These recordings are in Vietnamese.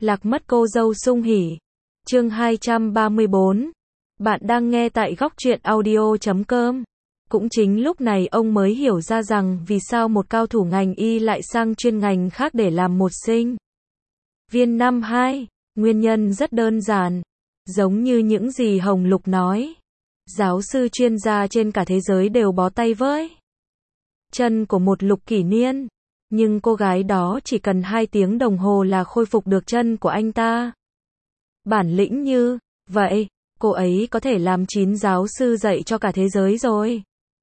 Lạc mất cô dâu sung hỉ. Chương 234. Bạn đang nghe tại góc truyện audio.com. Cũng chính lúc này ông mới hiểu ra rằng vì sao một cao thủ ngành y lại sang chuyên ngành khác để làm một sinh viên năm 2. Nguyên nhân rất đơn giản. Giống như những gì Hồng Lục nói. Giáo sư chuyên gia trên cả thế giới đều bó tay với chân của một Lục Kỷ Niên. Nhưng cô gái đó chỉ cần 2 tiếng đồng hồ là khôi phục được chân của anh ta. Bản lĩnh như vậy, cô ấy có thể làm 9 giáo sư dạy cho cả thế giới rồi.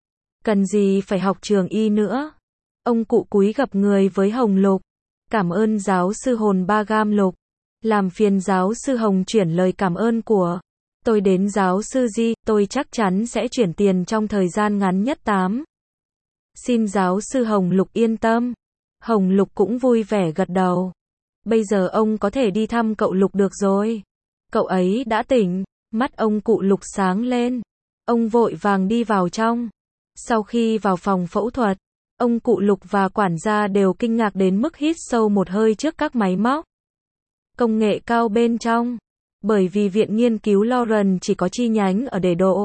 Cần gì phải học trường y nữa. Ông cụ cúi gập người với Hồng Lục. Cảm ơn giáo sư Hồn Ba Gam Lục. Làm phiền giáo sư Hồng chuyển lời cảm ơn của tôi đến giáo sư Di, tôi chắc chắn sẽ chuyển tiền trong thời gian ngắn nhất 8. Xin giáo sư Hồng Lục yên tâm. Hồng Lục cũng vui vẻ gật đầu. Bây giờ ông có thể đi thăm cậu Lục được rồi. Cậu ấy đã tỉnh. Mắt ông cụ Lục sáng lên. Ông vội vàng đi vào trong. Sau khi vào phòng phẫu thuật, ông cụ Lục và quản gia đều kinh ngạc đến mức hít sâu một hơi trước các máy móc công nghệ cao bên trong. Bởi vì viện nghiên cứu Lauren chỉ có chi nhánh ở Đề Đô.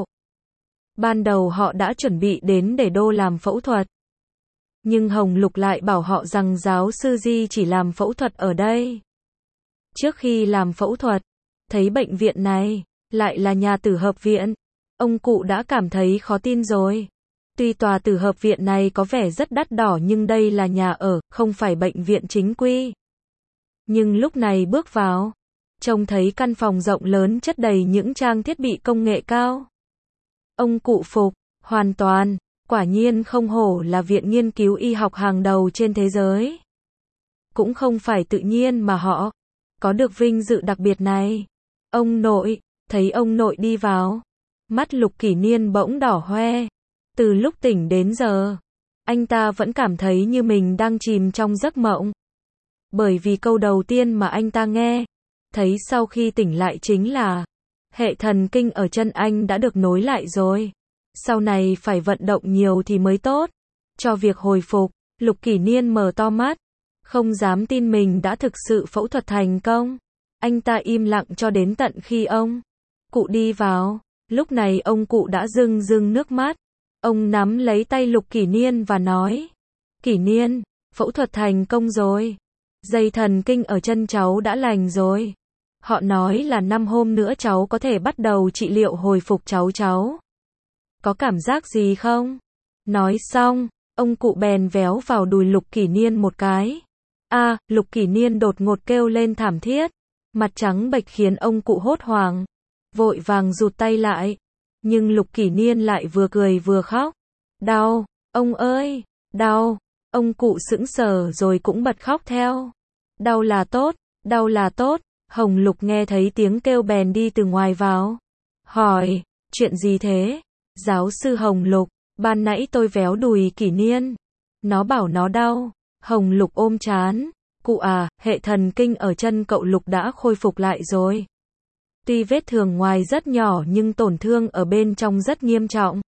Ban đầu họ đã chuẩn bị đến Đề Đô làm phẫu thuật. Nhưng Hồng Lục lại bảo họ rằng giáo sư Di chỉ làm phẫu thuật ở đây. Trước khi làm phẫu thuật, thấy bệnh viện này lại là nhà tử hợp viện, ông cụ đã cảm thấy khó tin rồi. Tuy tòa tử hợp viện này có vẻ rất đắt đỏ nhưng đây là nhà ở, không phải bệnh viện chính quy. Nhưng lúc này bước vào, trông thấy căn phòng rộng lớn chất đầy những trang thiết bị công nghệ cao. Ông cụ phục, hoàn toàn, quả nhiên không hổ là viện nghiên cứu y học hàng đầu trên thế giới. Cũng không phải tự nhiên mà họ có được vinh dự đặc biệt này. Ông nội, thấy ông nội đi vào, mắt Lục Kỷ Niên bỗng đỏ hoe. Từ lúc tỉnh đến giờ, anh ta vẫn cảm thấy như mình đang chìm trong giấc mộng. Bởi vì câu đầu tiên mà anh ta nghe, thấy sau khi tỉnh lại chính là hệ thần kinh ở chân anh đã được nối lại rồi. Sau này phải vận động nhiều thì mới tốt cho việc hồi phục. Lục Kỷ Niên mở to mắt, không dám tin mình đã thực sự phẫu thuật thành công. Anh ta im lặng cho đến tận khi ông cụ đi vào. Lúc này ông cụ đã rưng rưng nước mắt. Ông nắm lấy tay Lục Kỷ Niên và nói: Kỷ Niên, phẫu thuật thành công rồi. Dây thần kinh ở chân cháu đã lành rồi. Họ nói là 5 hôm nữa cháu có thể bắt đầu trị liệu hồi phục cháu. Có cảm giác gì không? Nói xong, ông cụ bèn véo vào đùi Lục Kỷ Niên một cái. Lục Kỷ Niên đột ngột kêu lên thảm thiết. Mặt trắng bệch khiến ông cụ hốt hoảng. Vội vàng rụt tay lại. Nhưng Lục Kỷ Niên lại vừa cười vừa khóc. Đau, ông ơi, đau. Ông cụ sững sờ rồi cũng bật khóc theo. Đau là tốt, đau là tốt. Hồng Lục nghe thấy tiếng kêu bèn đi từ ngoài vào. Hỏi, chuyện gì thế? Giáo sư Hồng Lục, ban nãy tôi véo đùi Kỷ Niên. Nó bảo nó đau. Hồng Lục ôm trán. Cụ à, hệ thần kinh ở chân cậu Lục đã khôi phục lại rồi. Tuy vết thương ngoài rất nhỏ nhưng tổn thương ở bên trong rất nghiêm trọng.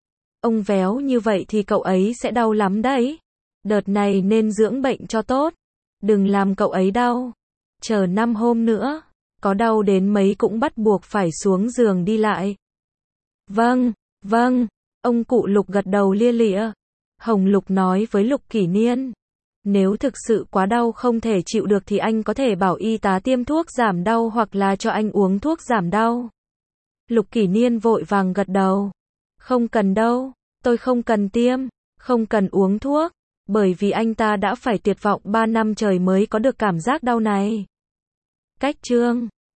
Ông véo như vậy thì cậu ấy sẽ đau lắm đấy. Đợt này nên dưỡng bệnh cho tốt. Đừng làm cậu ấy đau. Chờ 5 hôm nữa, có đau đến mấy cũng bắt buộc phải xuống giường đi lại. Vâng. Ông cụ Lục gật đầu lia lịa. Hồng Lục nói với Lục Kỷ Niên: Nếu thực sự quá đau không thể chịu được thì anh có thể bảo y tá tiêm thuốc giảm đau hoặc là cho anh uống thuốc giảm đau. Lục Kỷ Niên vội vàng gật đầu. Không cần đâu, tôi không cần tiêm, không cần uống thuốc. Bởi vì anh ta đã phải tuyệt vọng 3 năm trời mới có được cảm giác đau này. Cách chương